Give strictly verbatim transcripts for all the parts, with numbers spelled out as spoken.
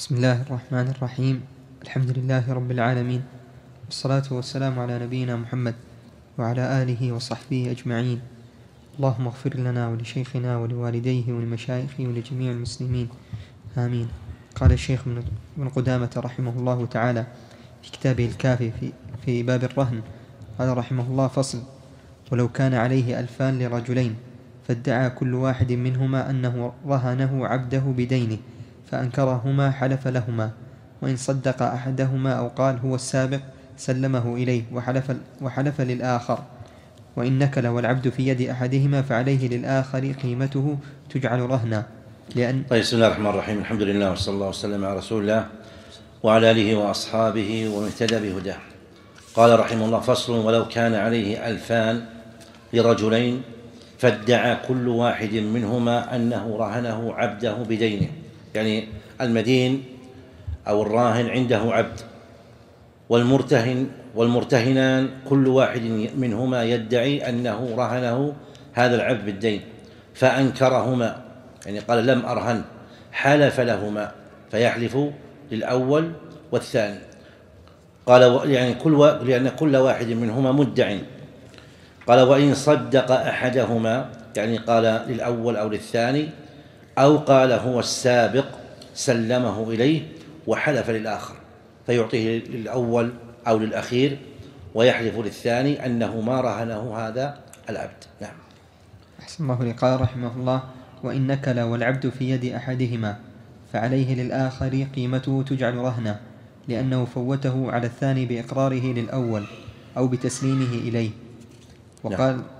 بسم الله الرحمن الرحيم. الحمد لله رب العالمين، والصلاة والسلام على نبينا محمد وعلى آله وصحبه أجمعين. اللهم اغفر لنا ولشيخنا ولوالديه ولمشايخه ولجميع المسلمين، آمين. قال الشيخ ابن قدامة رحمه الله تعالى في كتابه الكافي في, في باب الرهن، قال رحمه الله: فصل: ولو كان عليه ألفان لرجلين فادعى كل واحد منهما أنه رهنه عبده بدينه فأنكرهما حلف لهما، وإن صدق أحدهما أو قال هو السابق سلمه إليه وحلف, وحلف للآخر، وإن نكل والعبد في يد أحدهما فعليه للآخر قيمته تجعل رهنا. لأن طيب، بسم الله الرحمن الرحيم. الحمد لله وصلى الله وسلم على رسول الله وعلى آله وأصحابه ومن اهتدى بهداه. قال رحمه الله: فصل: ولو كان عليه ألفان لرجلين فادعى كل واحد منهما أنه رهنه عبده بدينه، يعني المدين أو الراهن عنده عبد، والمرتهن والمرتهنان كل واحد منهما يدعي أنه رهنه هذا العبد بالدين فأنكرهما، يعني قال لم أرهن، حلف لهما فيحلف للأول والثاني. قال يعني كل لأن كل واحد منهما مدع. قال: وإن صدق أحدهما، يعني قال للأول أو للثاني، أو قال هو السابق سلمه إليه وحلف للآخر، فيعطيه للأول أو للأخير ويحلف للثاني أنه ما رهنه هذا العبد. نعم. أحسن الله لي. قال رحمه الله: وإن نكل والعبد في يد أحدهما فعليه للآخر قيمته تجعل رهنا، لأنه فوته على الثاني بإقراره للأول أو بتسليمه إليه. وقال نعم.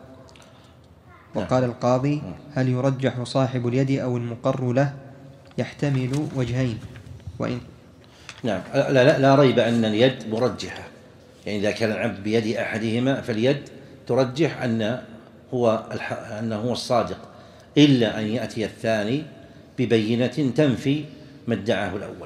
وقال القاضي: هل يرجح صاحب اليد أو المقر له؟ يحتمل وجهين. وإن نعم، لا, لا, لا ريب أن اليد مرجحة، يعني إذا كان العبد بيد أحدهما فاليد ترجح أن هو أنه هو الصادق، إلا أن يأتي الثاني ببينة تنفي ما ادعاه الأول.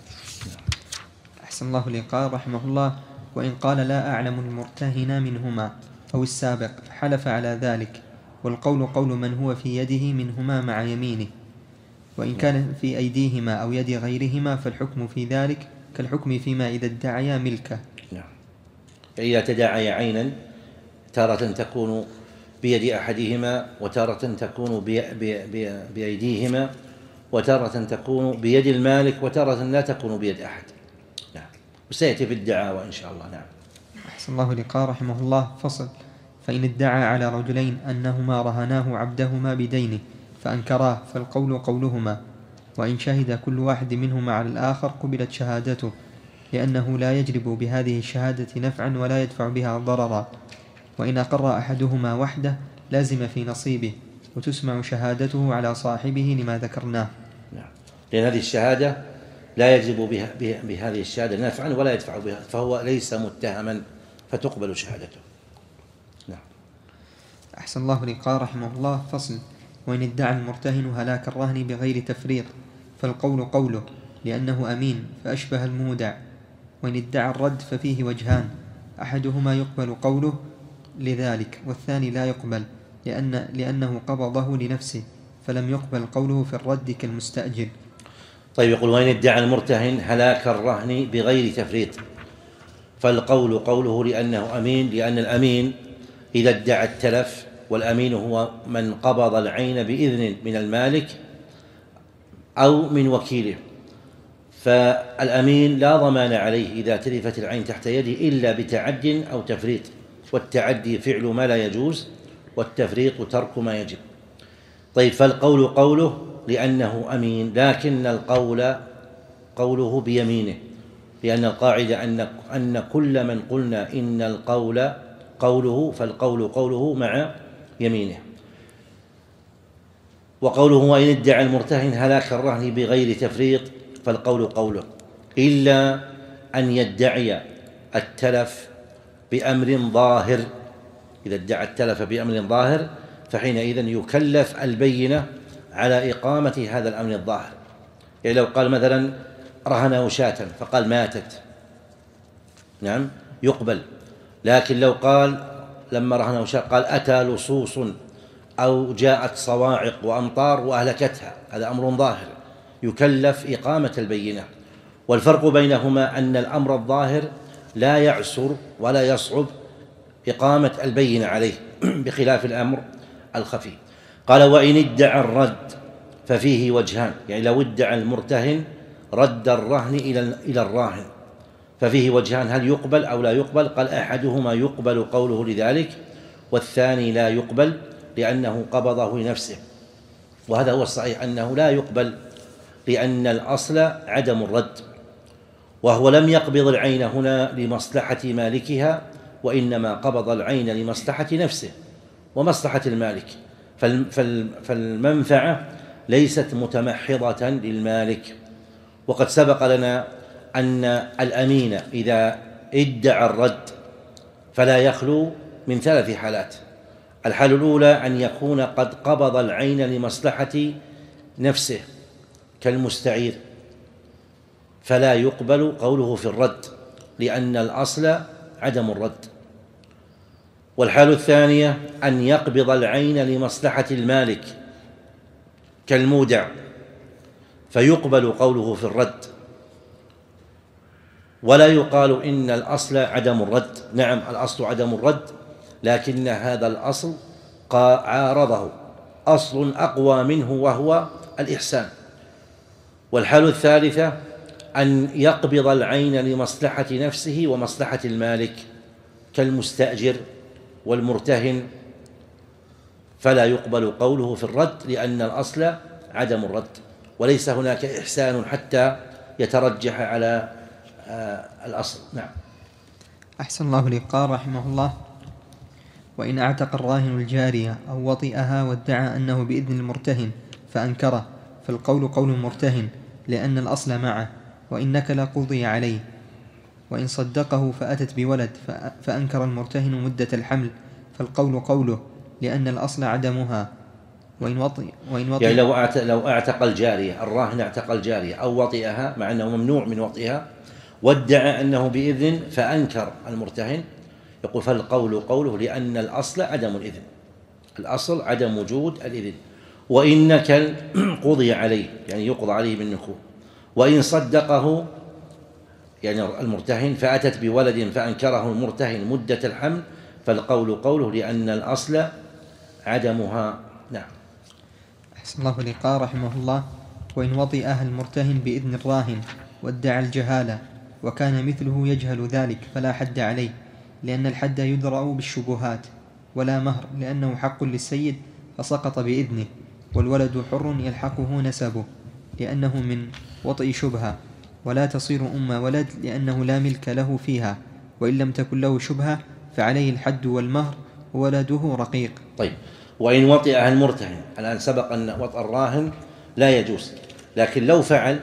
أحسن الله لي. قال رحمه الله: وإن قال لا أعلم المرتهن منهما أو السابق حلف على ذلك، والقول قول من هو في يده منهما مع يمينه، وإن كان في أيديهما أو يد غيرهما فالحكم في ذلك كالحكم فيما إذا ادعيا ملكه. نعم. إذا تداعي عينا تارة تكون بيد أحدهما، وتارة تكون بي بي بي بأيديهما، وتارة تكون بيد المالك، وتارة لا تكون بيد أحد. نعم، وسيأتي في الدعاوى إن شاء الله. نعم. أحسن الله لقاء. رحمه الله: فصل: فإن ادعى على رجلين أنهما رهناه عبدهما بدينه فأنكراه فالقول قولهما، وإن شهد كل واحد منهما على الآخر قبلت شهادته، لأنه لا يجلب بهذه الشهادة نفعا ولا يدفع بها ضررا. وإن أقر أحدهما وحده لازم في نصيبه، وتسمع شهادته على صاحبه لما ذكرناه. نعم. لأن هذه الشهادة لا يجلب بها بهذه الشهادة نفعا ولا يدفع بها، فهو ليس متهما فتقبل شهادته. نعم. أحسن الله لقاء. رحمه الله: فصل: وإن ادعى المرتهن هلاك الرهن بغير تفريط فالقول قوله، لأنه أمين فأشبه المودع. وإن ادعى الرد ففيه وجهان: أحدهما يقبل قوله لذلك، والثاني لا يقبل لأن لأنه قبضه لنفسه، فلم يقبل قوله في الرد كالمستأجر. طيب، يقول: وإن ادعى المرتهن هلاك الرهن بغير تفريط فالقول قوله، لأنه أمين، لأن الأمين إذا ادعى التلف، والأمين هو من قبض العين بإذن من المالك أو من وكيله، فالأمين لا ضمان عليه إذا تلفت العين تحت يده إلا بتعد أو تفريط، والتعدي فعل ما لا يجوز، والتفريط ترك ما يجب. طيب، فالقول قوله لأنه أمين، لكن القول قوله بيمينه، لأن القاعدة أن أن كل من قلنا إن القول قوله فالقول قوله مع يمينه. وقوله: وإن ادعى المرتهن هلاك الرهن بغير تفريط فالقول قوله، إلا أن يدعي التلف بأمر ظاهر. إذا ادعى التلف بأمر ظاهر فحينئذ يكلف البينة على إقامة هذا الأمر الظاهر. يعني لو قال مثلا رهنه شاة فقال ماتت، نعم، يقبل. لكن لو قال لما رهنه شاة قال أتى لصوص أو جاءت صواعق وأمطار وأهلكتها، هذا أمر ظاهر يكلف إقامة البينة. والفرق بينهما أن الأمر الظاهر لا يعسر ولا يصعب إقامة البينة عليه بخلاف الأمر الخفي. قال: وإن ادعى الرد ففيه وجهان، يعني لو ادعى المرتهن رد الرهن إلى الراهن ففيه وجهان، هل يقبل أو لا يقبل؟ قال: أحدهما يقبل قوله لذلك، والثاني لا يقبل لأنه قبضه لنفسه. وهذا هو الصحيح، أنه لا يقبل لأن الأصل عدم الرد، وهو لم يقبض العين هنا لمصلحة مالكها، وإنما قبض العين لمصلحة نفسه ومصلحة المالك، فالمنفعة ليست متمحضة للمالك. وقد سبق لنا أن الأمين إذا ادعى الرد فلا يخلو من ثلاث حالات. الحالة الأولى أن يكون قد قبض العين لمصلحة نفسه كالمستعير، فلا يقبل قوله في الرد لأن الأصل عدم الرد. والحالة الثانية أن يقبض العين لمصلحة المالك كالمودع، فيقبل قوله في الرد، ولا يقال إن الأصل عدم الرد. نعم، الأصل عدم الرد، لكن هذا الأصل عارضه أصل أقوى منه وهو الإحسان. والحالة الثالثة أن يقبض العين لمصلحة نفسه ومصلحة المالك كالمستأجر والمرتهن، فلا يقبل قوله في الرد لأن الأصل عدم الرد، وليس هناك إحسان حتى يترجح على الأصل. نعم. أحسن الله إليك. قال رحمه الله: وإن اعتق الراهن الجارية أو وطئها وادعى أنه بإذن المرتهن فأنكره، فالقول قول المرتهن لأن الأصل معه، وإن نكل قضي عليه. وإن صدقه فأتت بولد فأنكر المرتهن مدة الحمل، فالقول قوله لأن الأصل عدمها. وإن وطئ, وإن وطئ يعني لو لو اعتق الجارية، الراهن اعتق الجارية أو وطئها مع أنه ممنوع من وطئها، وادعى أنه بإذن فأنكر المرتهن، يقول فالقول قوله لأن الأصل عدم الإذن، الأصل عدم وجود الإذن. وإن نكل قضي عليه، يعني يقضى عليه بالنكول. وإن صدقه يعني المرتهن فأتت بولد فأنكره المرتهن مدة الحمل، فالقول قوله لأن الأصل عدمها. نعم. أحسن الله إليك. قال رحمه الله: وإن وطئها المرتهن بإذن الراهن وادعى الجهالة وكان مثله يجهل ذلك فلا حد عليه، لأن الحد يدرأ بالشبهات، ولا مهر لأنه حق للسيد فسقط بإذنه، والولد حر يلحقه نسبه لأنه من وطئ شبهة، ولا تصير أم ولد لأنه لا ملك له فيها، وإن لم تكن له شبهة فعليه الحد والمهر، وولده رقيق. طيب، وإن وطئها المرتهن، الآن سبق أن وطئ الراهن لا يجوز، لكن لو فعل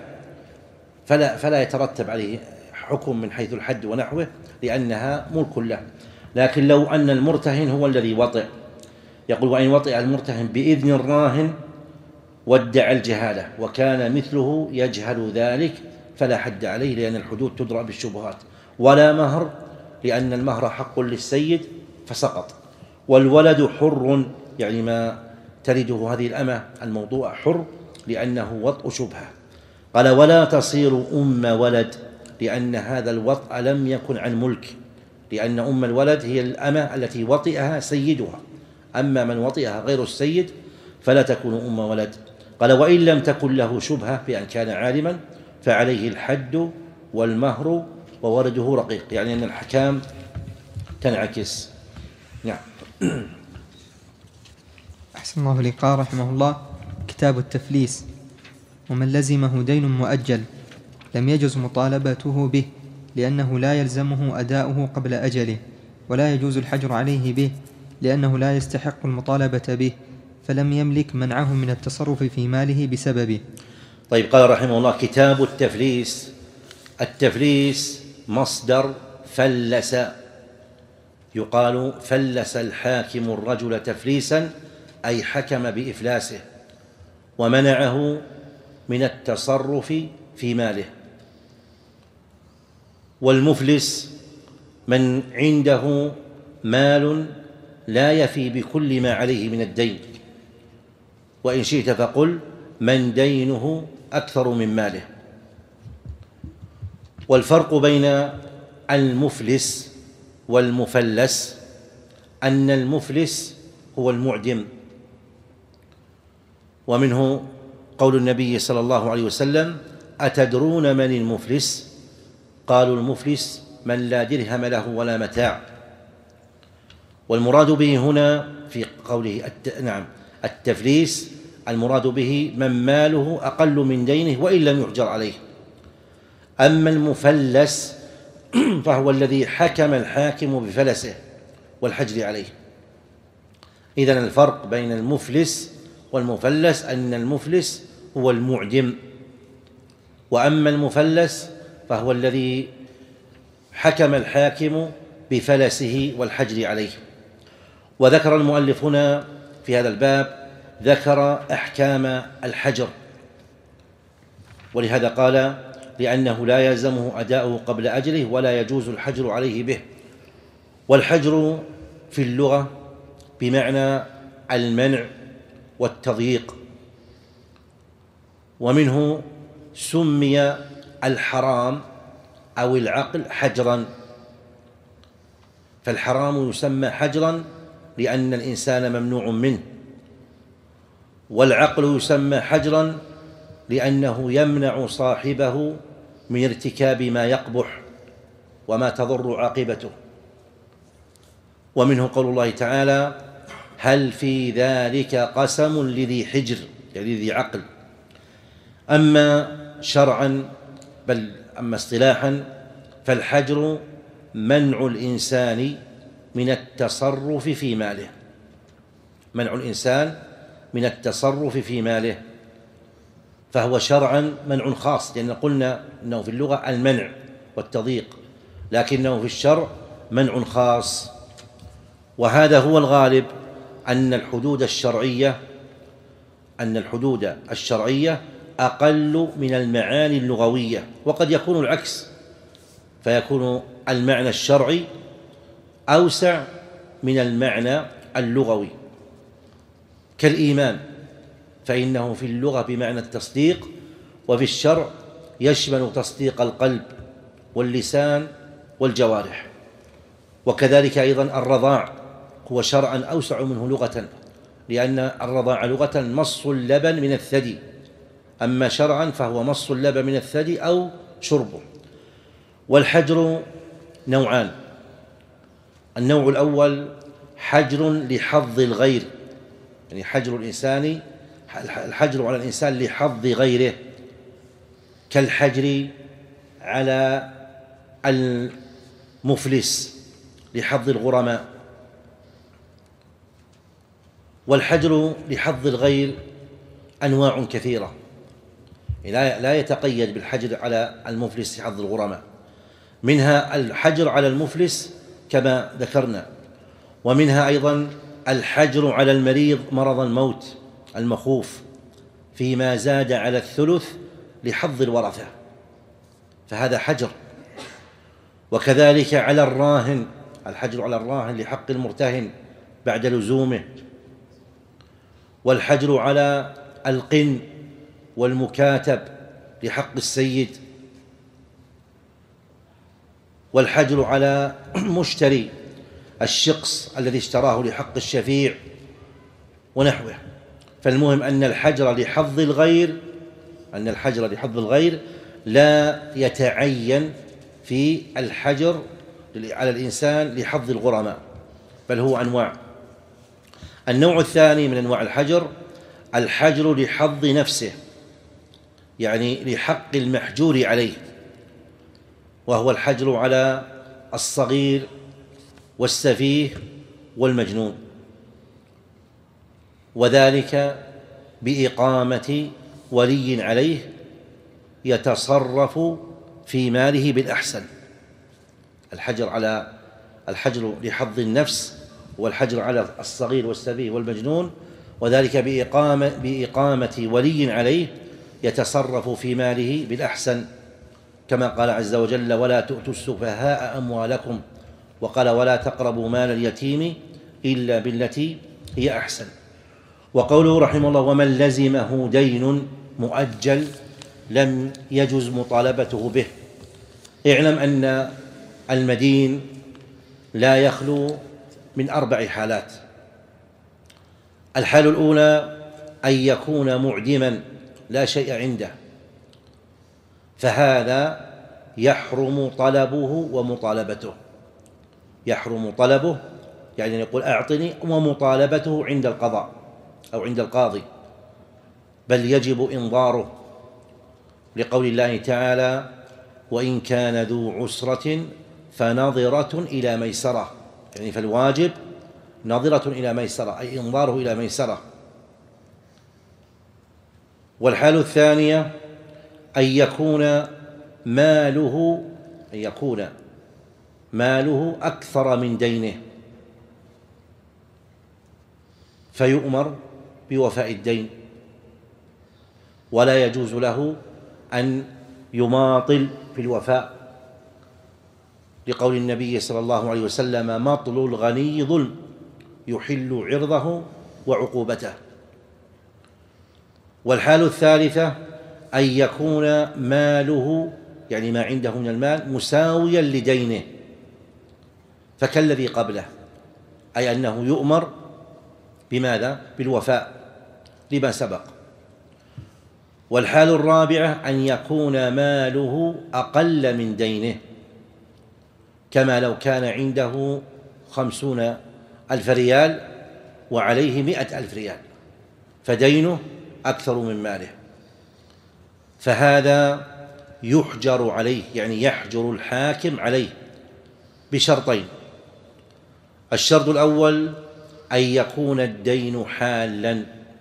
فلا, فلا يترتب عليه حكم من حيث الحد ونحوه لأنها ملك له. لكن لو أن المرتهن هو الذي وطئ، يقول وإن وطئ المرتهن بإذن الراهن وادعى الجهالة وكان مثله يجهل ذلك فلا حد عليه، لأن الحدود تدرأ بالشبهات، ولا مهر لأن المهر حق للسيد فسقط. والولد حر، يعني ما تلده هذه الأمة الموضوع حر لأنه وطء شبهة. قال ولا تصير أم ولد، لأن هذا الوطء لم يكن عن ملك، لأن أم الولد هي الأمة التي وطئها سيدها، أما من وطئها غير السيد فلا تكون أم ولد. قال وإن لم تكن له شبهة بأن كان عالما فعليه الحد والمهر وولده رقيق، يعني أن الحكام تنعكس. نعم. أحسن الله إليك. قال رحمه الله: كتاب التفليس: ومن لزمه دين مؤجل لم يجز مطالبته به، لأنه لا يلزمه أداؤه قبل أجله، ولا يجوز الحجر عليه به لأنه لا يستحق المطالبة به، فلم يملك منعه من التصرف في ماله بسببه. طيب، قال رحمه الله: كتاب التفليس. التفليس مصدر فلس، يقال فلس الحاكم الرجل تفليسا، أي حكم بإفلاسه ومنعه من التصرف في ماله. والمفلس من عنده مال لا يفي بكل ما عليه من الدين، وإن شئت فقل من دينه أكثر من ماله. والفرق بين المفلس والمفلس أن المفلس هو المعدم، ومنه قول النبي صلى الله عليه وسلم: أتدرون من المفلس؟ قالوا: المفلس من لا درهم له ولا متاع. والمراد به هنا في قوله الت... نعم التفليس، المراد به من ماله أقل من دينه وإن لم يحجر عليه. أما المفلس فهو الذي حكم الحاكم بفلسه والحجر عليه. إذن الفرق بين المفلس والمفلس أن المفلس هو المعدم، وأما المفلس فهو الذي حكم الحاكم بفلسه والحجر عليه. وذكر المؤلف هنا في هذا الباب ذكر أحكام الحجر، ولهذا قال: لأنه لا يلزمه أداؤه قبل أجله ولا يجوز الحجر عليه به. والحجر في اللغة بمعنى المنع والتضييق، ومنه سمي الحرام أو العقل حجرا، فالحرام يسمى حجرا لأن الإنسان ممنوع منه، والعقل يسمى حجرا لأنه يمنع صاحبه من ارتكاب ما يقبح وما تضر عاقبته. ومنه قول الله تعالى: هل في ذلك قسم لذي حجر، يعني ذي عقل. أما شرعا بل أما اصطلاحا فالحجر منع الإنسان من التصرف في ماله، منع الإنسان من التصرف في ماله، فهو شرعا منع خاص، لأن قلنا أنه في اللغة المنع والتضييق، لكنه في الشرع منع خاص. وهذا هو الغالب، أن الحدود الشرعية أن الحدود الشرعية أقل من المعاني اللغوية، وقد يكون العكس، فيكون المعنى الشرعي أوسع من المعنى اللغوي، كالإيمان، فإنه في اللغة بمعنى التصديق، وفي الشرع يشمل تصديق القلب واللسان والجوارح. وكذلك أيضا الرضاع هو شرعا أوسع منه لغة، لأن الرضاع لغة مص اللبن من الثدي، أما شرعا فهو مص اللبن من الثدي أو شربه. والحجر نوعان: النوع الأول حجر لحظ الغير، يعني حجر الإنسان الحجر على الإنسان لحظ غيره، كالحجر على المفلس لحظ الغرماء. والحجر لحظ الغير أنواع كثيرة، لا يتقيد بالحجر على المفلس لحظ الغرماء، منها الحجر على المفلس كما ذكرنا، ومنها أيضا الحجر على المريض مرض الموت المخوف فيما زاد على الثلث لحظ الورثة، فهذا حجر. وكذلك على الراهن، الحجر على الراهن لحق المرتهن بعد لزومه. والحجر على القن والمكاتب لحق السيد. والحجر على مشتري الشقص الذي اشتراه لحق الشفيع ونحوه. فالمهم أن الحجر لحظ الغير أن الحجر لحظ الغير لا يتعين في الحجر على الإنسان لحظ الغرماء، بل هو أنواع. النوع الثاني من أنواع الحجر الحجر لحظ نفسه، يعني لحق المحجور عليه، وهو الحجر على الصغير والسفيه والمجنون، وذلك بإقامة ولي عليه يتصرف في ماله بالأحسن. الحجر على الحجر لحظ النفس والحجر على الصغير والسفيه والمجنون، وذلك بإقامة, بإقامة ولي عليه يتصرف في ماله بالأحسن، كما قال عز وجل: ولا تؤتوا السفهاء أموالكم، وقال: ولا تقربوا مال اليتيم إلا بالتي هي أحسن. وقوله رحمه الله: ومن لزمه دين مؤجل لم يجز مطالبته به، اعلم أن المدين لا يخلو من أربع حالات. الحالة الأولى أن يكون معدما لا شيء عنده، فهذا يحرم طلبه ومطالبته. يحرم طلبه يعني يقول أعطني، ومطالبته عند القضاء أو عند القاضي، بل يجب إنظاره لقول الله تعالى: وإن كان ذو عسرة فنظرة إلى ميسرة، يعني فالواجب نظرة إلى ميسرة، أي إنظاره إلى ميسرة. والحالة الثانية أن يكون ماله أن يكون ماله أكثر من دينه، فيؤمر بوفاء الدين، ولا يجوز له أن يماطل في الوفاء، لقول النبي صلى الله عليه وسلم: مطل الغني ظلم يحل عرضه وعقوبته. والحالة الثالثة أن يكون ماله يعني ما عنده من المال مساويا لدينه، فكالذي قبله، أي أنه يؤمر بماذا؟ بالوفاء لما سبق. والحالة الرابعة أن يكون ماله أقل من دينه، كما لو كان عنده خمسون ألف ريال وعليه مئة ألف ريال، فدينه أكثر من ماله، فهذا يحجر عليه، يعني يحجر الحاكم عليه بشرطين. الشرط الأول أن يكون الدين حالا،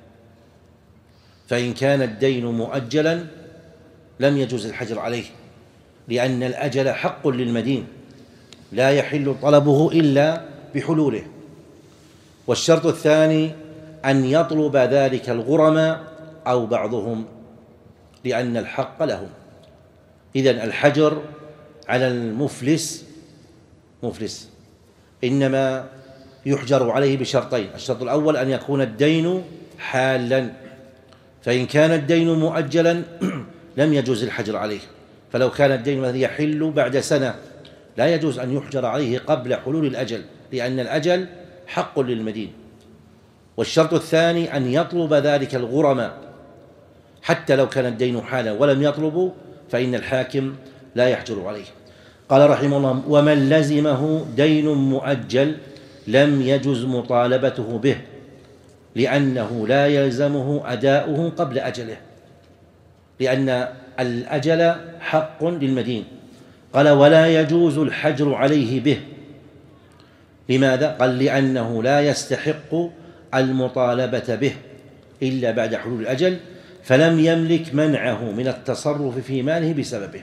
فإن كان الدين مؤجلا لم يجوز الحجر عليه، لأن الأجل حق للمدين لا يحل طلبه إلا بحلوله. والشرط الثاني أن يطلب ذلك الغرماء أو بعضهم، لأن الحق لهم. إذن الحجر على المفلس مفلس إنما يحجر عليه بشرطين: الشرط الأول أن يكون الدين حالا، فإن كان الدين مؤجلا لم يجوز الحجر عليه، فلو كان الدين الذي يحل بعد سنة لا يجوز أن يحجر عليه قبل حلول الأجل، لأن الأجل حق للمدين. والشرط الثاني أن يطلب ذلك الغرماء، حتى لو كان الدين حالا ولم يطلبوا فإن الحاكم لا يحجر عليه. قال رحمه الله: ومن لزمه دين مؤجل لم يجز مطالبته به، لأنه لا يلزمه أداؤه قبل أجله، لأن الأجل حق للمدين. قال: ولا يجوز الحجر عليه به. لماذا؟ قال: لأنه لا يستحق المطالبة به إلا بعد حلول الأجل، فلم يملك منعه من التصرف في ماله بسببه.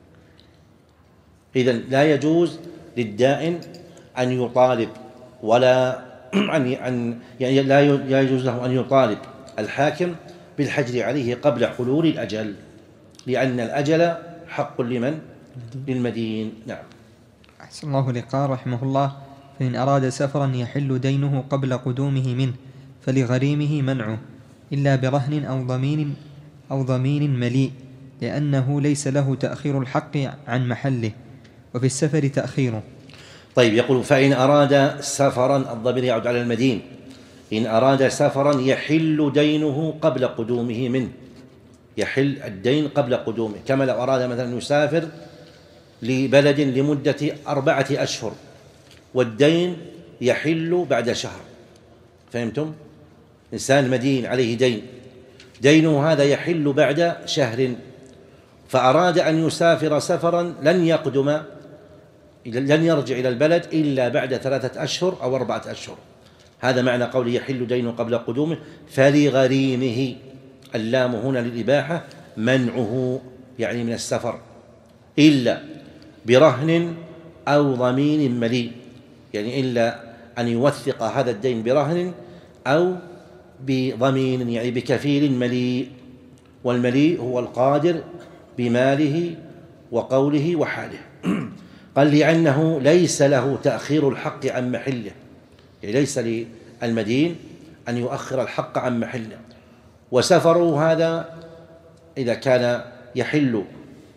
إذن لا يجوز للدائن أن يطالب، ولا أن يعني لا يجوز له أن يطالب الحاكم بالحجر عليه قبل حلول الأجل، لأن الأجل حق لمن؟ للمدين. نعم. أحسن الله إليك. رحمه الله: فإن أراد سفرا يحل دينه قبل قدومه منه فلغريمه منعه، إلا برهن أو ضمين أو ضمين مليء، لأنه ليس له تأخير الحق عن محله، وفي السفر تأخيره. طيب، يقول: فإن أراد سفرا، الضمير يعود على المدين، إن أراد سفرا يحل دينه قبل قدومه منه، يحل الدين قبل قدومه، كما لو أراد مثلا يسافر لبلد لمدة أربعة أشهر والدين يحل بعد شهر، فهمتم؟ إنسان مدين عليه دين، دينه هذا يحل بعد شهر، فأراد أن يسافر سفرا لن يقدم لن يرجع إلى البلد إلا بعد ثلاثة أشهر أو أربعة أشهر. هذا معنى قوله يحل دينه قبل قدومه. فلغريمه، اللام هنا للإباحة، منعه يعني من السفر، إلا برهن أو ضمين مليء، يعني إلا أن يوثق هذا الدين برهن أو بضمين، يعني بكفيل مليء. والمليء هو القادر بماله وقوله وحاله. قال: لأنه ليس له تأخير الحق عن محله، يعني ليس للمدين أن يؤخر الحق عن محله. وسفره هذا إذا كان يحل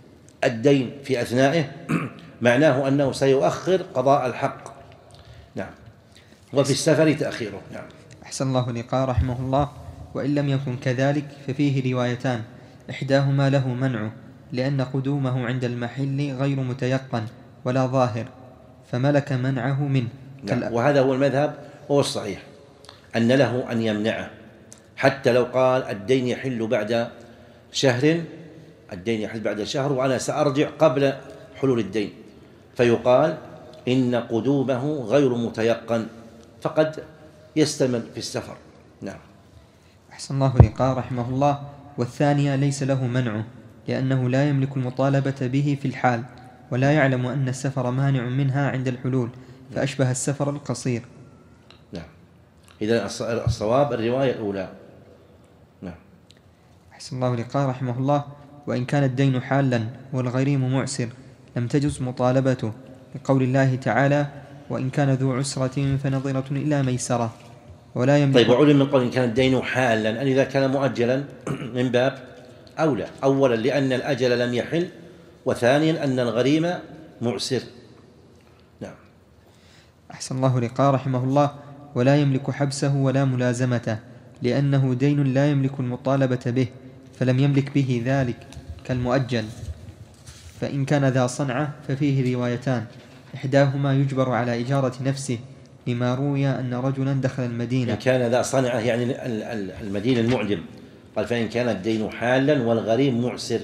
الدين في أثنائه معناه أنه سيؤخر قضاء الحق. نعم. وفي السفر تأخيره. نعم. أحسن الله إليك. قال رحمه الله: وإن لم يكن كذلك ففيه روايتان، إحداهما له منعه لأن قدومه عند المحل غير متيقن ولا ظاهر، فملك منعه منه. نعم. وهذا هو المذهب وهو الصحيح، أن له أن يمنعه، حتى لو قال الدين يحل بعد شهر، الدين يحل بعد شهر وأنا سأرجع قبل حلول الدين، فيقال إن قدومه غير متيقن فقد يستمر في السفر. نعم. أحسن الله إليك. قال رحمه الله: والثانية ليس له منعه لأنه لا يملك المطالبة به في الحال، ولا يعلم أن السفر مانع منها عند الحلول، فأشبه السفر القصير. نعم. إذا الصواب الرواية الأولى. نعم. أحسن الله إليك. قال رحمه الله: وإن كان الدين حالا والغريم معسر لم تجز مطالبته، لقول الله تعالى: وإن كان ذو عسرة فنظرة إلى ميسرة. ولا يملك. طيب، وعلم من قول إن كان الدين حالا أن إذا كان مؤجلا من باب أولى، أولا لأن الأجل لم يحل، وثانيا أن الغريم معسر. نعم. أحسن الله إليك. قال رحمه الله: ولا يملك حبسه ولا ملازمته لأنه دين لا يملك المطالبة به، فلم يملك به ذلك كالمؤجل. فإن كان ذا صنعة ففيه روايتان، إحداهما يجبر على إجارة نفسه لما روي أن رجلا دخل المدينة. إن كان ذا صنعة يعني المدين المعدم، قال فإن كان الدين حالا والغريم معسر،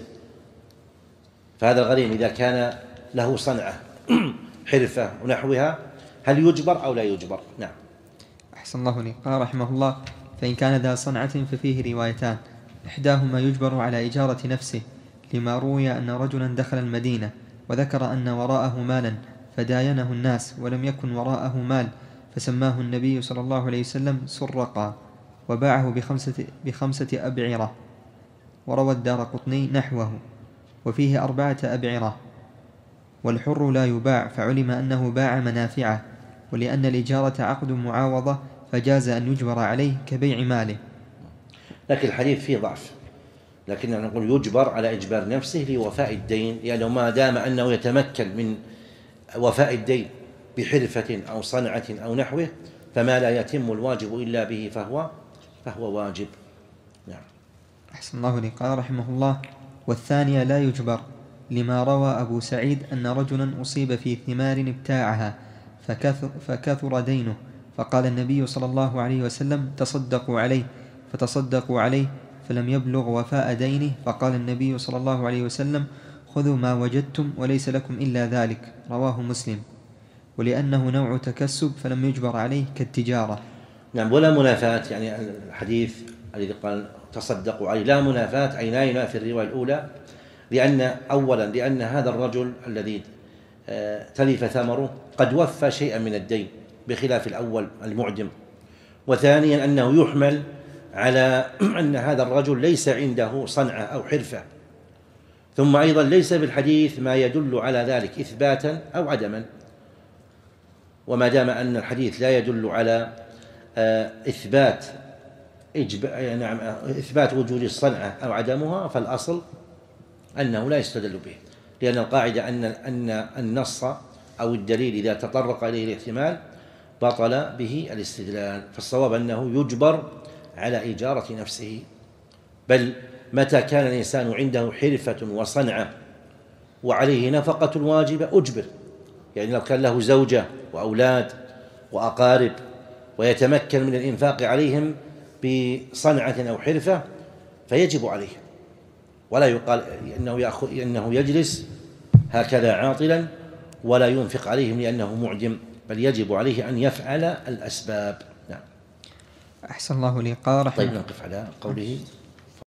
فهذا الغريم إذا كان له صنعة حرفة ونحوها هل يجبر أو لا يجبر؟ نعم. أحسن الله إليك. قال رحمه الله: فإن كان ذا صنعة ففيه روايتان، إحداهما يجبر على إجارة نفسه لما روي أن رجلا دخل المدينة وذكر أن وراءه مالا فداينه الناس ولم يكن وراءه مال، فسماه النبي صلى الله عليه وسلم سرقا، وباعه بخمسة, بخمسة أبعرة. وروى الدارقطني نحوه، وفيه أربعة أبعرة. والحر لا يباع، فعلم أنه باع منافعه، ولأن الإجارة عقد معاوضة فجاز أن يجبر عليه كبيع ماله. لكن الحديث فيه ضعف، لكننا نقول يجبر على إجبار نفسه لوفاء الدين، لأنه ما دام أنه يتمكن من وفاء الدين بحرفة أو صنعة أو نحوه، فما لا يتم الواجب إلا به فهو فهو واجب. نعم. أحسن الله إليك. قال رحمه الله: والثانية لا يجبر لما روى أبو سعيد أن رجلا أصيب في ثمار ابتاعها فكثر, فكثر دينه، فقال النبي صلى الله عليه وسلم: تصدقوا عليه، فتصدقوا عليه فلم يبلغ وفاء دينه، فقال النبي صلى الله عليه وسلم: خذوا ما وجدتم وليس لكم إلا ذلك. رواه مسلم. ولأنه نوع تكسب فلم يجبر عليه كالتجارة. نعم. ولا منافاة، يعني الحديث الذي قال تصدقوا عليه لا منافاة، أي لا ينافي الرواية الأولى، لأن أولا لأن هذا الرجل الذي تلف ثمره قد وفى شيئا من الدين بخلاف الأول المعدم، وثانيا أنه يحمل على أن هذا الرجل ليس عنده صنعة أو حرفة، ثم أيضا ليس بالحديث ما يدل على ذلك إثباتا أو عدما. وما دام أن الحديث لا يدل على إثبات نعم إثبات وجود الصنعة أو عدمها، فالأصل أنه لا يستدل به، لأن القاعدة أن أن النص أو الدليل إذا تطرق إليه الاحتمال بطل به الاستدلال. فالصواب أنه يجبر على إجارة نفسه، بل متى كان الإنسان عنده حرفة وصنعة وعليه نفقة واجبة أجبر، يعني لو كان له زوجة وأولاد وأقارب ويتمكن من الإنفاق عليهم بصنعة أو حرفة فيجب عليه، ولا يقال إنه, يأخذ إنه يجلس هكذا عاطلا ولا ينفق عليهم لأنه معدم، بل يجب عليه أن يفعل الأسباب. نعم. أحسن الله لي. قال طيب، نقف على قوله